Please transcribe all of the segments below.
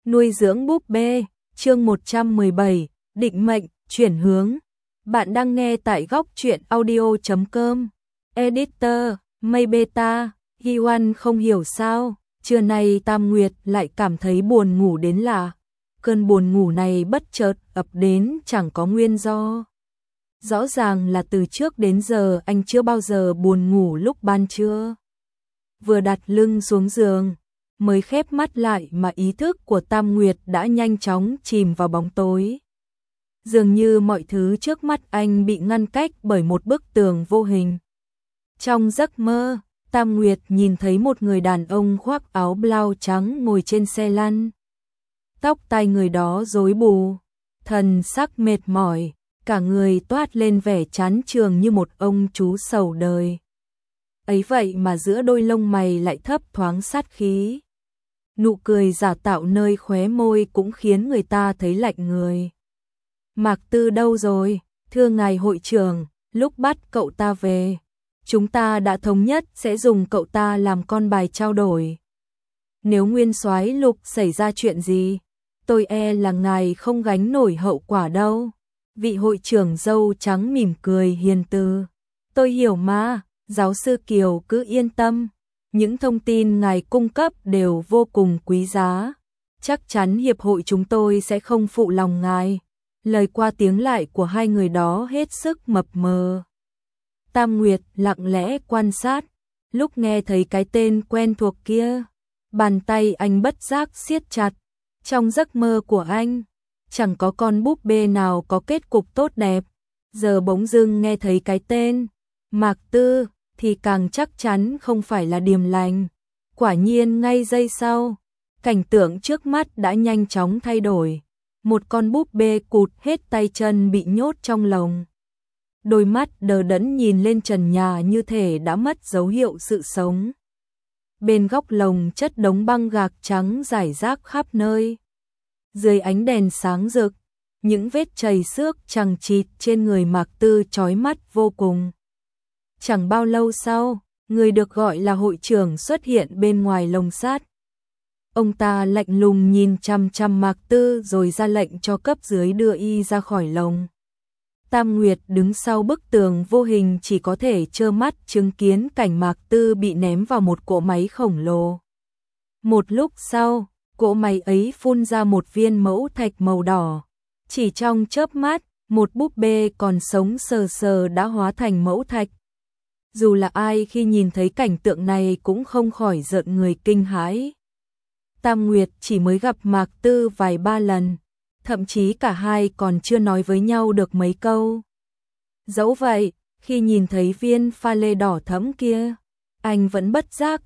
Nuôi dưỡng búp bê, chương 117, định mệnh, chuyển hướng. Bạn đang nghe tại góc truyện audio.com. Editor, Mây Beta, Hiwan không hiểu sao, trưa nay Tam Nguyệt lại cảm thấy buồn ngủ đến lạ. Cơn buồn ngủ này bất chợt ập đến chẳng có nguyên do. Rõ ràng là từ trước đến giờ anh chưa bao giờ buồn ngủ lúc ban trưa. Vừa đặt lưng xuống giường, mới khép mắt lại mà ý thức của Tam Nguyệt đã nhanh chóng chìm vào bóng tối. Dường như mọi thứ trước mắt anh bị ngăn cách bởi một bức tường vô hình. Trong giấc mơ, Tam Nguyệt nhìn thấy một người đàn ông khoác áo blau trắng ngồi trên xe lăn. Tóc tai người đó rối bù, thần sắc mệt mỏi, cả người toát lên vẻ chán chường như một ông chú sầu đời. Ấy vậy mà giữa đôi lông mày lại thấp thoáng sát khí. Nụ cười giả tạo nơi khóe môi cũng khiến người ta thấy lạnh người. Mạc Tư đâu rồi? Thưa ngài hội trưởng, lúc bắt cậu ta về, chúng ta đã thống nhất sẽ dùng cậu ta làm con bài trao đổi. Nếu Nguyên Soái Lục xảy ra chuyện gì, tôi e là ngài không gánh nổi hậu quả đâu. Vị hội trưởng râu trắng mỉm cười hiền từ. Tôi hiểu mà, giáo sư Kiều cứ yên tâm. Những thông tin ngài cung cấp đều vô cùng quý giá. Chắc chắn hiệp hội chúng tôi sẽ không phụ lòng ngài. Lời qua tiếng lại của hai người đó hết sức mập mờ. Tam Nguyệt lặng lẽ quan sát, lúc nghe thấy cái tên quen thuộc kia, bàn tay anh bất giác siết chặt. Trong giấc mơ của anh, chẳng có con búp bê nào có kết cục tốt đẹp. Giờ bỗng dưng nghe thấy cái tên Mạc Tư thì càng chắc chắn không phải là điềm lành. Quả nhiên ngay giây sau, cảnh tượng trước mắt đã nhanh chóng thay đổi. Một con búp bê cụt hết tay chân bị nhốt trong lồng. Đôi mắt đờ đẫn nhìn lên trần nhà như thể đã mất dấu hiệu sự sống. Bên góc lồng chất đống băng gạc trắng rải rác khắp nơi. Dưới ánh đèn sáng rực, những vết chày xước chằng chịt trên người Mạc Tư chói mắt vô cùng. Chẳng bao lâu sau, người được gọi là hội trưởng xuất hiện bên ngoài lồng sắt. Ông ta lạnh lùng nhìn chằm chằm Mạc Tư rồi ra lệnh cho cấp dưới đưa y ra khỏi lồng. Tam Nguyệt đứng sau bức tường vô hình chỉ có thể trơ mắt chứng kiến cảnh Mạc Tư bị ném vào một cỗ máy khổng lồ. Một lúc sau, cỗ máy ấy phun ra một viên mẫu thạch màu đỏ. Chỉ trong chớp mắt, một búp bê còn sống sờ sờ đã hóa thành mẫu thạch. Dù là ai khi nhìn thấy cảnh tượng này cũng không khỏi rợn người kinh hãi. Tam Nguyệt chỉ mới gặp Mạc Tư vài ba lần, thậm chí cả hai còn chưa nói với nhau được mấy câu. Dẫu vậy, khi nhìn thấy viên pha lê đỏ thẫm kia, anh vẫn bất giác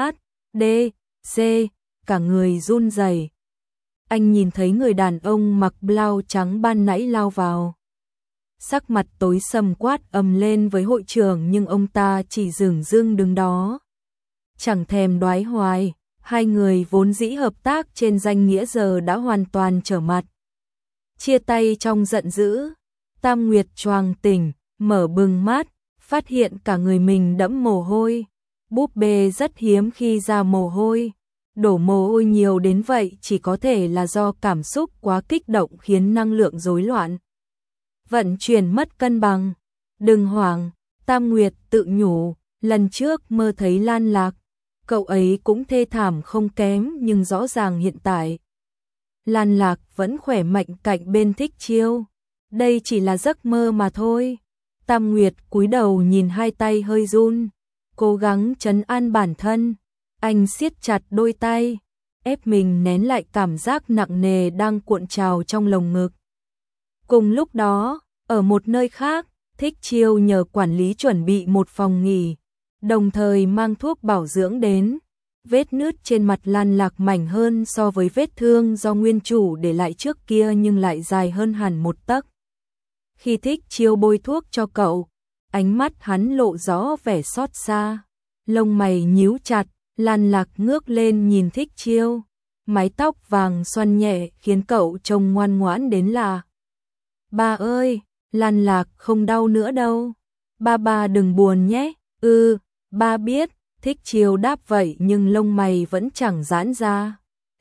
THDC, cả người run rẩy. Anh nhìn thấy người đàn ông mặc blau trắng ban nãy lao vào. Sắc mặt tối sầm quát ầm lên với hội trưởng nhưng ông ta chỉ dửng dưng đứng đó. Chẳng thèm đoái hoài, hai người vốn dĩ hợp tác trên danh nghĩa giờ đã hoàn toàn trở mặt. Chia tay trong giận dữ, Tam Nguyệt choàng tỉnh, mở bừng mắt, phát hiện cả người mình đẫm mồ hôi. Búp bê rất hiếm khi ra mồ hôi. Đổ mồ hôi nhiều đến vậy chỉ có thể là do cảm xúc quá kích động khiến năng lượng rối loạn. Vận chuyển mất cân bằng. Đừng hoảng, Tam Nguyệt tự nhủ, lần trước mơ thấy Lan Lạc. Cậu ấy cũng thê thảm không kém nhưng rõ ràng hiện tại Lan Lạc vẫn khỏe mạnh cạnh bên Thích Chiêu. Đây chỉ là giấc mơ mà thôi. Tam Nguyệt cúi đầu nhìn hai tay hơi run, cố gắng trấn an bản thân. Anh siết chặt đôi tay, ép mình nén lại cảm giác nặng nề đang cuộn trào trong lồng ngực. Cùng lúc đó, ở một nơi khác, Thích Chiêu nhờ quản lý chuẩn bị một phòng nghỉ, đồng thời mang thuốc bảo dưỡng đến. Vết nứt trên mặt Lan Lạc mảnh hơn so với vết thương do nguyên chủ để lại trước kia nhưng lại dài hơn hẳn một tấc. Khi Thích Chiêu bôi thuốc cho cậu, ánh mắt hắn lộ rõ vẻ xót xa, lông mày nhíu chặt. Lan Lạc ngước lên nhìn Thích Chiêu, mái tóc vàng xoăn nhẹ khiến cậu trông ngoan ngoãn đến lạ. Ba ơi, Lan Lạc không đau nữa đâu. Ba đừng buồn nhé. Ba biết. Thích Chiêu đáp vậy nhưng lông mày vẫn chẳng giãn ra.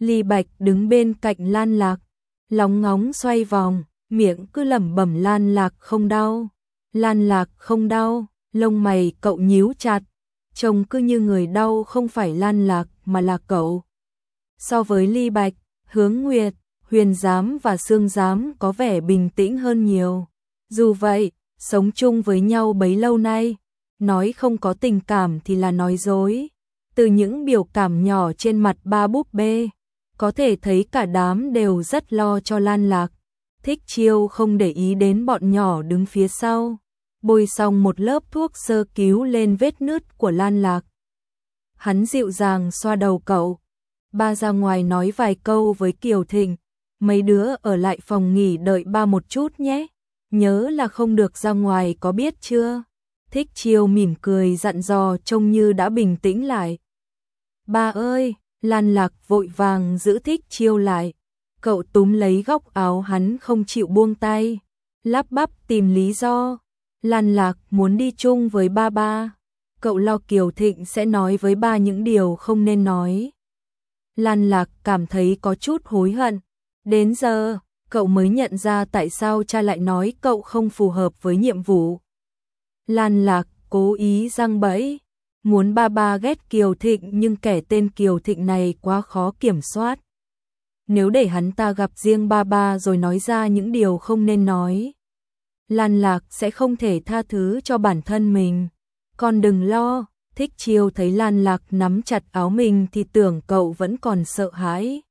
Ly Bạch đứng bên cạnh Lan Lạc, lóng ngóng xoay vòng, miệng cứ lẩm bẩm Lan Lạc không đau, Lan Lạc không đau, lông mày cậu nhíu chặt, trông cứ như người đau không phải Lan Lạc mà là cậu. So với Ly Bạch, Hướng Nguyệt, Huyền Giám và Sương Giám có vẻ bình tĩnh hơn nhiều. Dù vậy, sống chung với nhau bấy lâu nay, nói không có tình cảm thì là nói dối. Từ những biểu cảm nhỏ trên mặt ba búp bê, có thể thấy cả đám đều rất lo cho Lan Lạc. Thích Chiêu không để ý đến bọn nhỏ đứng phía sau, bôi xong một lớp thuốc sơ cứu lên vết nứt của Lan Lạc. Hắn dịu dàng xoa đầu cậu. Ba ra ngoài nói vài câu với Kiều Thịnh, mấy đứa ở lại phòng nghỉ đợi ba một chút nhé, nhớ là không được ra ngoài có biết chưa? Thích Chiêu mỉm cười dặn dò trông như đã bình tĩnh lại. Ba ơi, Lan Lạc vội vàng giữ Thích Chiêu lại. Cậu túm lấy góc áo hắn không chịu buông tay, lắp bắp tìm lý do. Lan Lạc muốn đi chung với ba. Cậu lo Kiều Thịnh sẽ nói với ba những điều không nên nói. Lan Lạc cảm thấy có chút hối hận. Đến giờ, cậu mới nhận ra tại sao cha lại nói cậu không phù hợp với nhiệm vụ. Lan Lạc cố ý giăng bẫy, muốn ba ghét Kiều Thịnh nhưng kẻ tên Kiều Thịnh này quá khó kiểm soát. Nếu để hắn ta gặp riêng ba rồi nói ra những điều không nên nói, Lan Lạc sẽ không thể tha thứ cho bản thân mình. Con đừng lo, Thích Chiêu thấy Lan Lạc nắm chặt áo mình thì tưởng cậu vẫn còn sợ hãi.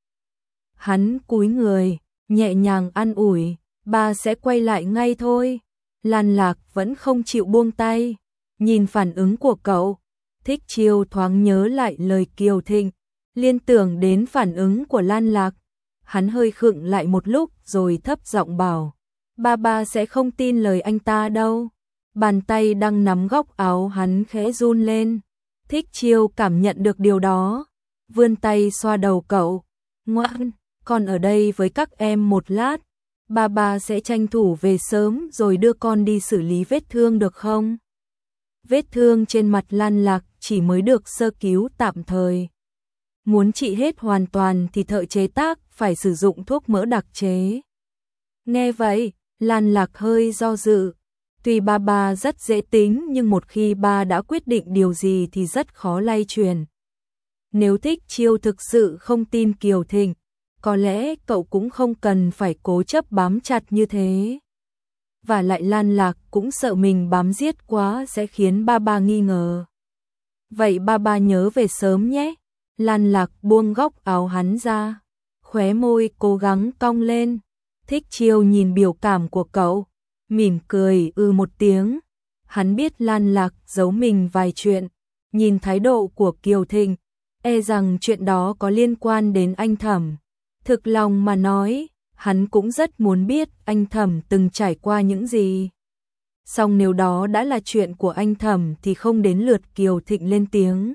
Hắn cúi người, nhẹ nhàng an ủi, ba sẽ quay lại ngay thôi. Lan Lạc vẫn không chịu buông tay, nhìn phản ứng của cậu. Thích Chiêu thoáng nhớ lại lời Kiều Thịnh, liên tưởng đến phản ứng của Lan Lạc. Hắn hơi khựng lại một lúc rồi thấp giọng bảo, ba sẽ không tin lời anh ta đâu. Bàn tay đang nắm góc áo hắn khẽ run lên. Thích Chiêu cảm nhận được điều đó, vươn tay xoa đầu cậu. Ngoan, con ở đây với các em một lát, ba sẽ tranh thủ về sớm rồi đưa con đi xử lý vết thương được không? Vết thương trên mặt Lan Lạc chỉ mới được sơ cứu tạm thời. Muốn trị hết hoàn toàn thì thợ chế tác phải sử dụng thuốc mỡ đặc chế. Nghe vậy, Lan Lạc hơi do dự. Tuy ba rất dễ tính nhưng một khi ba đã quyết định điều gì thì rất khó lay truyền. Nếu Thích Chiêu thực sự không tin Kiều Thịnh, có lẽ cậu cũng không cần phải cố chấp bám chặt như thế. Và lại Lan Lạc cũng sợ mình bám giết quá sẽ khiến ba nghi ngờ. Vậy ba nhớ về sớm nhé. Lan Lạc buông góc áo hắn ra, khóe môi cố gắng cong lên. Thích Chiêu nhìn biểu cảm của cậu, mỉm cười một tiếng. Hắn biết Lan Lạc giấu mình vài chuyện, nhìn thái độ của Kiều Thịnh, e rằng chuyện đó có liên quan đến anh Thẩm. Thực lòng mà nói, hắn cũng rất muốn biết anh Thẩm từng trải qua những gì. Song nếu đó đã là chuyện của anh Thẩm thì không đến lượt Kiều Thịnh lên tiếng.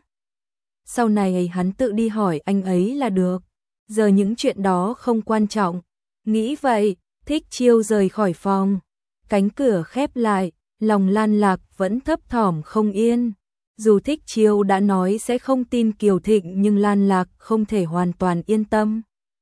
Sau này hắn tự đi hỏi anh ấy là được. Giờ những chuyện đó không quan trọng. Nghĩ vậy, Thích Chiêu rời khỏi phòng. Cánh cửa khép lại, lòng Lan Lạc vẫn thấp thỏm không yên. Dù Thích Chiêu đã nói sẽ không tin Kiều Thịnh nhưng Lan Lạc không thể hoàn toàn yên tâm.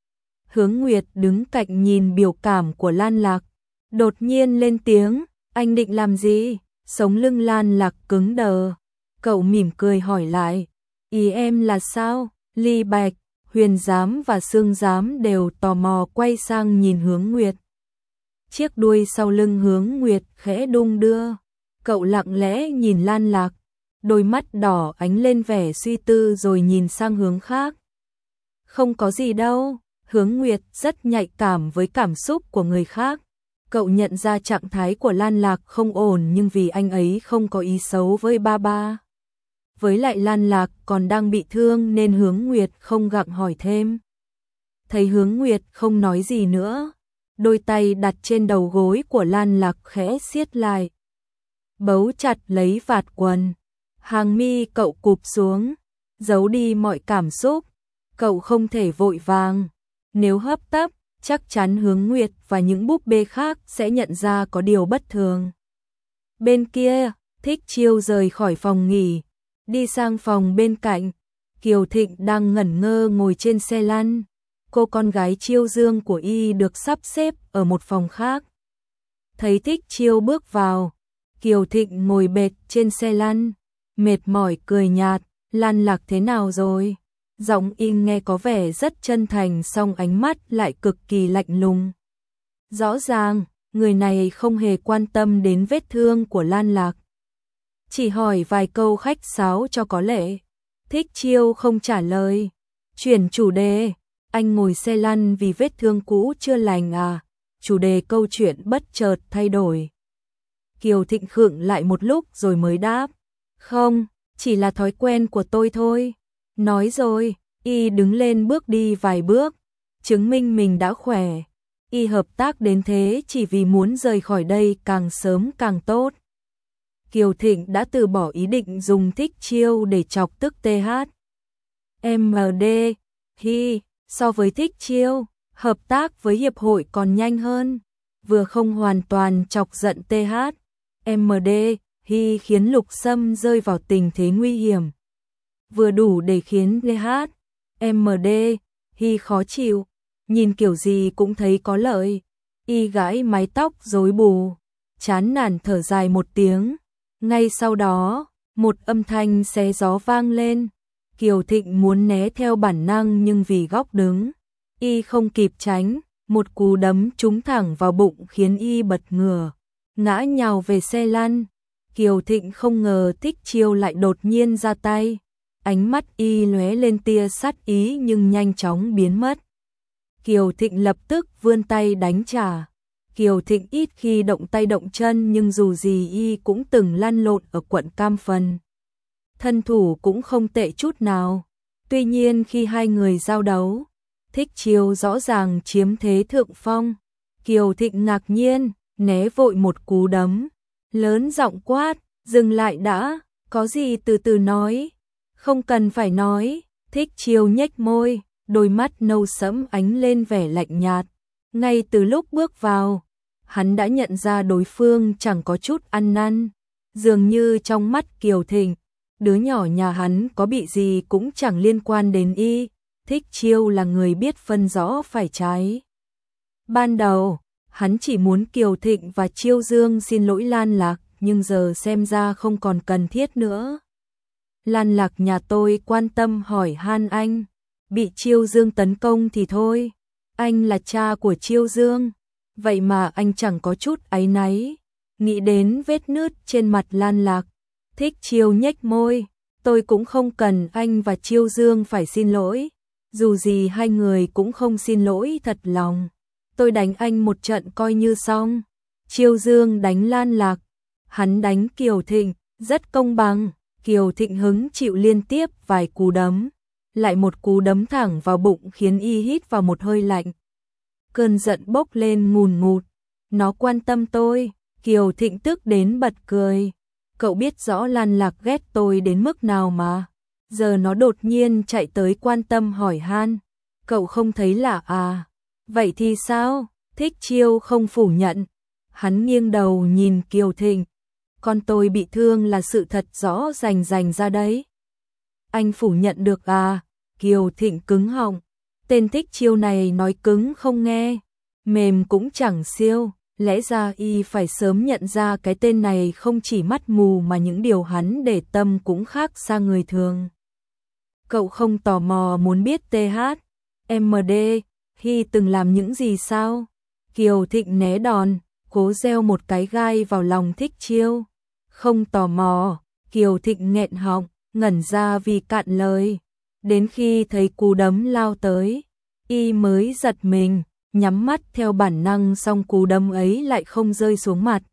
Hướng Nguyệt đứng cạnh nhìn biểu cảm của Lan Lạc, đột nhiên lên tiếng, anh định làm gì? Sống lưng Lan Lạc cứng đờ. Cậu mỉm cười hỏi lại, ý em là sao? Ly Bạch, Huyền Giám và Sương Giám đều tò mò quay sang nhìn Hướng Nguyệt. Chiếc đuôi sau lưng Hướng Nguyệt khẽ đung đưa. Cậu lặng lẽ nhìn Lan Lạc, đôi mắt đỏ ánh lên vẻ suy tư rồi nhìn sang hướng khác. Không có gì đâu. Hướng Nguyệt rất nhạy cảm với cảm xúc của người khác. Cậu nhận ra trạng thái của Lan Lạc không ổn nhưng vì anh ấy không có ý xấu với ba. Với lại Lan Lạc còn đang bị thương nên Hướng Nguyệt không gặng hỏi thêm. Thấy Hướng Nguyệt không nói gì nữa, đôi tay đặt trên đầu gối của Lan Lạc khẽ siết lại, bấu chặt lấy vạt quần. Hàng mi cậu cụp xuống, giấu đi mọi cảm xúc. Cậu không thể vội vàng. Nếu hấp tấp, chắc chắn Hướng Nguyệt và những búp bê khác sẽ nhận ra có điều bất thường. Bên kia, Thích Chiêu rời khỏi phòng nghỉ, đi sang phòng bên cạnh. Kiều Thịnh đang ngẩn ngơ ngồi trên xe lăn, cô con gái Chiêu Dương của y được sắp xếp ở một phòng khác. Thấy Thích Chiêu bước vào, Kiều Thịnh ngồi bệt trên xe lăn, mệt mỏi cười nhạt, Lan Lạc thế nào rồi? Giọng y nghe có vẻ rất chân thành song ánh mắt lại cực kỳ lạnh lùng. Rõ ràng, người này không hề quan tâm đến vết thương của Lan Lạc. Chỉ hỏi vài câu khách sáo cho có lệ. Thích Chiêu không trả lời. Chuyển chủ đề, anh ngồi xe lăn vì vết thương cũ chưa lành à? Chủ đề câu chuyện bất chợt thay đổi. Kiều Thịnh khựng lại một lúc rồi mới đáp. Không, chỉ là thói quen của tôi thôi. Nói rồi, y đứng lên bước đi vài bước, chứng minh mình đã khỏe. Y hợp tác đến thế chỉ vì muốn rời khỏi đây càng sớm càng tốt. Kiều Thịnh đã từ bỏ ý định dùng Thích Chiêu để chọc tức TH. MD, hi, so với Thích Chiêu, hợp tác với hiệp hội còn nhanh hơn. Vừa không hoàn toàn chọc giận TH. MD, hi khiến Lục Sâm rơi vào tình thế nguy hiểm. Vừa đủ để khiến TH. MD, hi khó chịu, nhìn kiểu gì cũng thấy có lợi. Y gãi mái tóc rối bù, chán nản thở dài một tiếng. Ngay sau đó, một âm thanh xé gió vang lên. Kiều Thịnh muốn né theo bản năng nhưng vì góc đứng, y không kịp tránh, một cú đấm trúng thẳng vào bụng khiến y bật ngửa, ngã nhào về xe lăn. Kiều Thịnh không ngờ Thích Chiêu lại đột nhiên ra tay, ánh mắt y lóe lên tia sát ý nhưng nhanh chóng biến mất. Kiều Thịnh lập tức vươn tay đánh trả. Kiều Thịnh ít khi động tay động chân nhưng dù gì y cũng từng lăn lộn ở quận Cam Phần. Thân thủ cũng không tệ chút nào. Tuy nhiên khi hai người giao đấu, Thích Chiêu rõ ràng chiếm thế thượng phong. Kiều Thịnh ngạc nhiên, né vội một cú đấm, lớn giọng quát, dừng lại đã, có gì từ từ nói. Không cần phải nói. Thích Chiêu nhếch môi, đôi mắt nâu sẫm ánh lên vẻ lạnh nhạt. Ngay từ lúc bước vào, hắn đã nhận ra đối phương chẳng có chút ăn năn. Dường như trong mắt Kiều Thịnh, đứa nhỏ nhà hắn có bị gì cũng chẳng liên quan đến y. Thích Chiêu là người biết phân rõ phải trái. Ban đầu, hắn chỉ muốn Kiều Thịnh và Chiêu Dương xin lỗi Lan Lạc, nhưng giờ xem ra không còn cần thiết nữa. Lan Lạc nhà tôi quan tâm hỏi han anh, bị Chiêu Dương tấn công thì thôi, anh là cha của Chiêu Dương, vậy mà anh chẳng có chút áy náy. Nghĩ đến vết nứt trên mặt Lan Lạc, Thích Chiêu nhếch môi, tôi cũng không cần anh và Chiêu Dương phải xin lỗi, dù gì hai người cũng không xin lỗi thật lòng. Tôi đánh anh một trận coi như xong. Chiêu Dương đánh Lan Lạc, hắn đánh Kiều Thịnh, rất công bằng. Kiều Thịnh hứng chịu liên tiếp vài cú đấm, lại một cú đấm thẳng vào bụng khiến y hít vào một hơi lạnh. Cơn giận bốc lên ngùn ngụt, nó quan tâm tôi. Kiều Thịnh tức đến bật cười. Cậu biết rõ Lan Lạc ghét tôi đến mức nào mà. Giờ nó đột nhiên chạy tới quan tâm hỏi han. Cậu không thấy lạ à? Vậy thì sao? Thích Chiêu không phủ nhận. Hắn nghiêng đầu nhìn Kiều Thịnh. Con tôi bị thương là sự thật rõ rành ra đấy. Anh phủ nhận được à? Kiều Thịnh cứng họng. Tên Thích Chiêu này nói cứng không nghe, mềm cũng chẳng siêu. Lẽ ra y phải sớm nhận ra cái tên này không chỉ mắt mù mà những điều hắn để tâm cũng khác xa người thường. Cậu không tò mò muốn biết TH, MD, Hy từng làm những gì sao? Kiều Thịnh né đòn, cố gieo một cái gai vào lòng Thích Chiêu. Không tò mò, Kiều Thịnh nghẹn họng, ngẩn ra vì cạn lời. Đến khi thấy cú đấm lao tới, y mới giật mình, nhắm mắt theo bản năng song cú đấm ấy lại không rơi xuống mặt.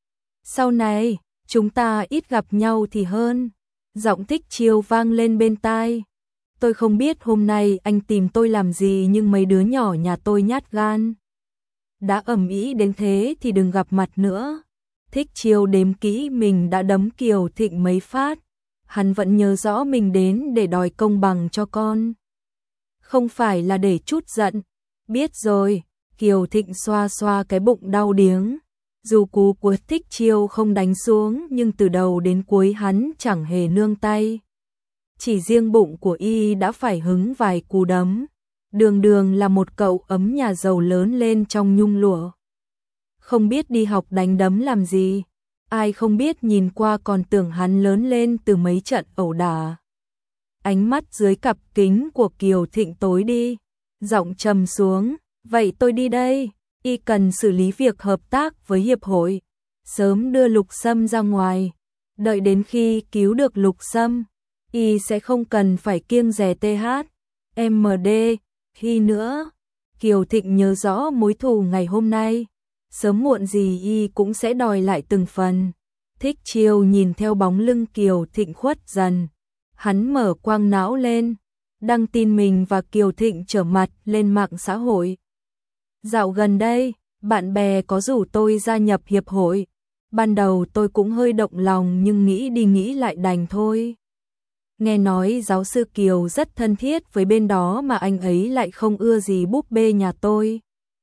Sau này, chúng ta ít gặp nhau thì hơn. Giọng Thích Chiêu vang lên bên tai. Tôi không biết hôm nay anh tìm tôi làm gì nhưng mấy đứa nhỏ nhà tôi nhát gan. Đã ầm ĩ đến thế thì đừng gặp mặt nữa. Thích Chiêu đếm kỹ mình đã đấm Kiều Thịnh mấy phát. Hắn vẫn nhớ rõ mình đến để đòi công bằng cho con. Không phải là để trút giận. Biết rồi, Kiều Thịnh xoa xoa cái bụng đau điếng. Dù cú của Thích Chiêu không đánh xuống nhưng từ đầu đến cuối hắn chẳng hề nương tay. Chỉ riêng bụng của y đã phải hứng vài cú đấm. Đường Đường là một cậu ấm nhà giàu lớn lên trong nhung lụa. Không biết đi học đánh đấm làm gì, ai không biết nhìn qua còn tưởng hắn lớn lên từ mấy trận ẩu đả. Ánh mắt dưới cặp kính của Kiều Thịnh tối đi, giọng trầm xuống, vậy tôi đi đây, y cần xử lý việc hợp tác với hiệp hội, sớm đưa Lục Sâm ra ngoài, đợi đến khi cứu được Lục Sâm, y sẽ không cần phải kiêng dè THMD khi nữa. Kiều Thịnh nhớ rõ mối thù ngày hôm nay, sớm muộn gì y cũng sẽ đòi lại từng phần. Thích Chiêu nhìn theo bóng lưng Kiều Thịnh khuất dần, hắn mở quang não lên, đăng tin mình và Kiều Thịnh trở mặt lên mạng xã hội. Dạo gần đây, bạn bè có rủ tôi gia nhập hiệp hội, ban đầu tôi cũng hơi động lòng nhưng nghĩ đi nghĩ lại đành thôi. Nghe nói giáo sư Kiều rất thân thiết với bên đó mà anh ấy lại không ưa gì búp bê nhà tôi.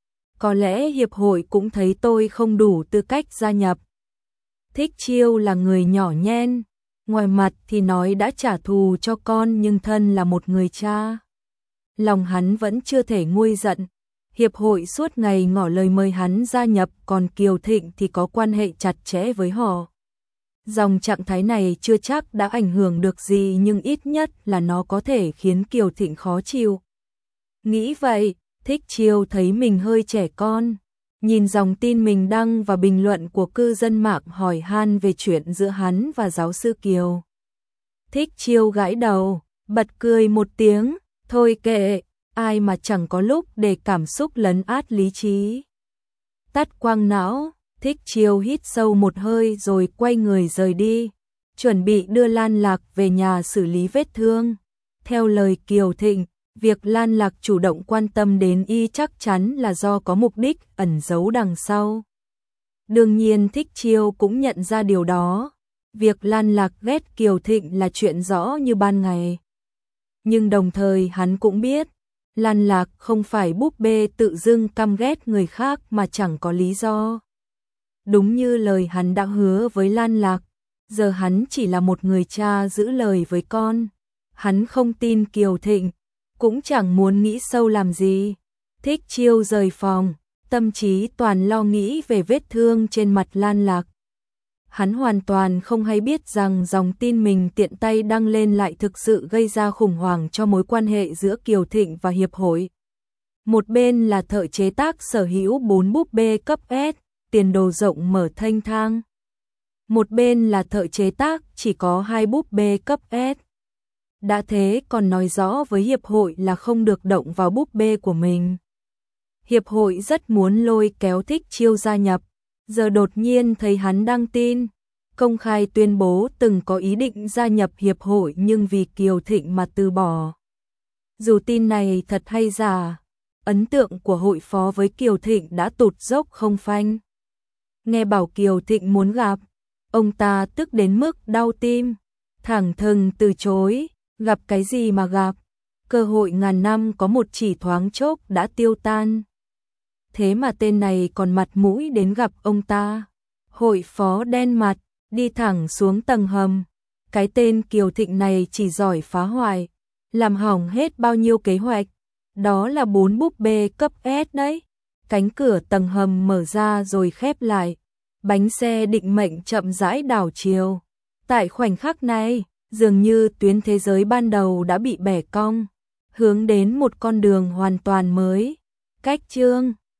Có lẽ hiệp hội cũng thấy tôi không đủ tư cách gia nhập. Thích Chiêu là người nhỏ nhen, ngoài mặt thì nói đã trả thù cho con nhưng thân là một người cha. Lòng hắn vẫn chưa thể nguôi giận. Hiệp hội suốt ngày ngỏ lời mời hắn gia nhập, còn Kiều Thịnh thì có quan hệ chặt chẽ với họ. Dòng trạng thái này chưa chắc đã ảnh hưởng được gì nhưng ít nhất là nó có thể khiến Kiều Thịnh khó chịu. Nghĩ vậy, Thích Chiêu thấy mình hơi trẻ con. Nhìn dòng tin mình đăng và bình luận của cư dân mạng hỏi han về chuyện giữa hắn và giáo sư Kiều. Thích Chiêu gãi đầu, bật cười một tiếng, thôi kệ, ai mà chẳng có lúc để cảm xúc lấn át lý trí. Tắt quang não, Thích Chiêu hít sâu một hơi rồi quay người rời đi, chuẩn bị đưa Lan Lạc về nhà xử lý vết thương. Theo lời Kiều Thịnh, việc Lan Lạc chủ động quan tâm đến y chắc chắn là do có mục đích ẩn giấu đằng sau. Đương nhiên Thích Chiêu cũng nhận ra điều đó. Việc Lan Lạc ghét Kiều Thịnh là chuyện rõ như ban ngày. Nhưng đồng thời hắn cũng biết, Lan Lạc không phải búp bê tự dưng căm ghét người khác mà chẳng có lý do. Đúng như lời hắn đã hứa với Lan Lạc, giờ hắn chỉ là một người cha giữ lời với con. Hắn không tin Kiều Thịnh, cũng chẳng muốn nghĩ sâu làm gì. Thích Chiêu rời phòng, tâm trí toàn lo nghĩ về vết thương trên mặt Lan Lạc. Hắn hoàn toàn không hay biết rằng dòng tin mình tiện tay đăng lên lại thực sự gây ra khủng hoảng cho mối quan hệ giữa Kiều Thịnh và hiệp hội. Một bên là thợ chế tác sở hữu 4 búp bê cấp S, tiền đồ rộng mở thênh thang. Một bên là thợ chế tác chỉ có 2 búp bê cấp S. Đã thế còn nói rõ với hiệp hội là không được động vào búp bê của mình. Hiệp hội rất muốn lôi kéo Thích Chiêu gia nhập, giờ đột nhiên thấy hắn đăng tin, công khai tuyên bố từng có ý định gia nhập hiệp hội nhưng vì Kiều Thịnh mà từ bỏ. Dù tin này thật hay giả, ấn tượng của hội phó với Kiều Thịnh đã tụt dốc không phanh. Nghe bảo Kiều Thịnh muốn gặp, ông ta tức đến mức đau tim, thẳng thừng từ chối, gặp cái gì mà gặp, cơ hội ngàn năm có một chỉ thoáng chốc đã tiêu tan. Thế mà tên này còn mặt mũi đến gặp ông ta. Hội phó đen mặt, đi thẳng xuống tầng hầm. Cái tên Kiều Thịnh này chỉ giỏi phá hoại, làm hỏng hết bao nhiêu kế hoạch. Đó là 4 búp bê cấp S đấy. Cánh cửa tầng hầm mở ra rồi khép lại. Bánh xe định mệnh chậm rãi đảo chiều. Tại khoảnh khắc này, dường như tuyến thế giới ban đầu đã bị bẻ cong, hướng đến một con đường hoàn toàn mới. Cách chương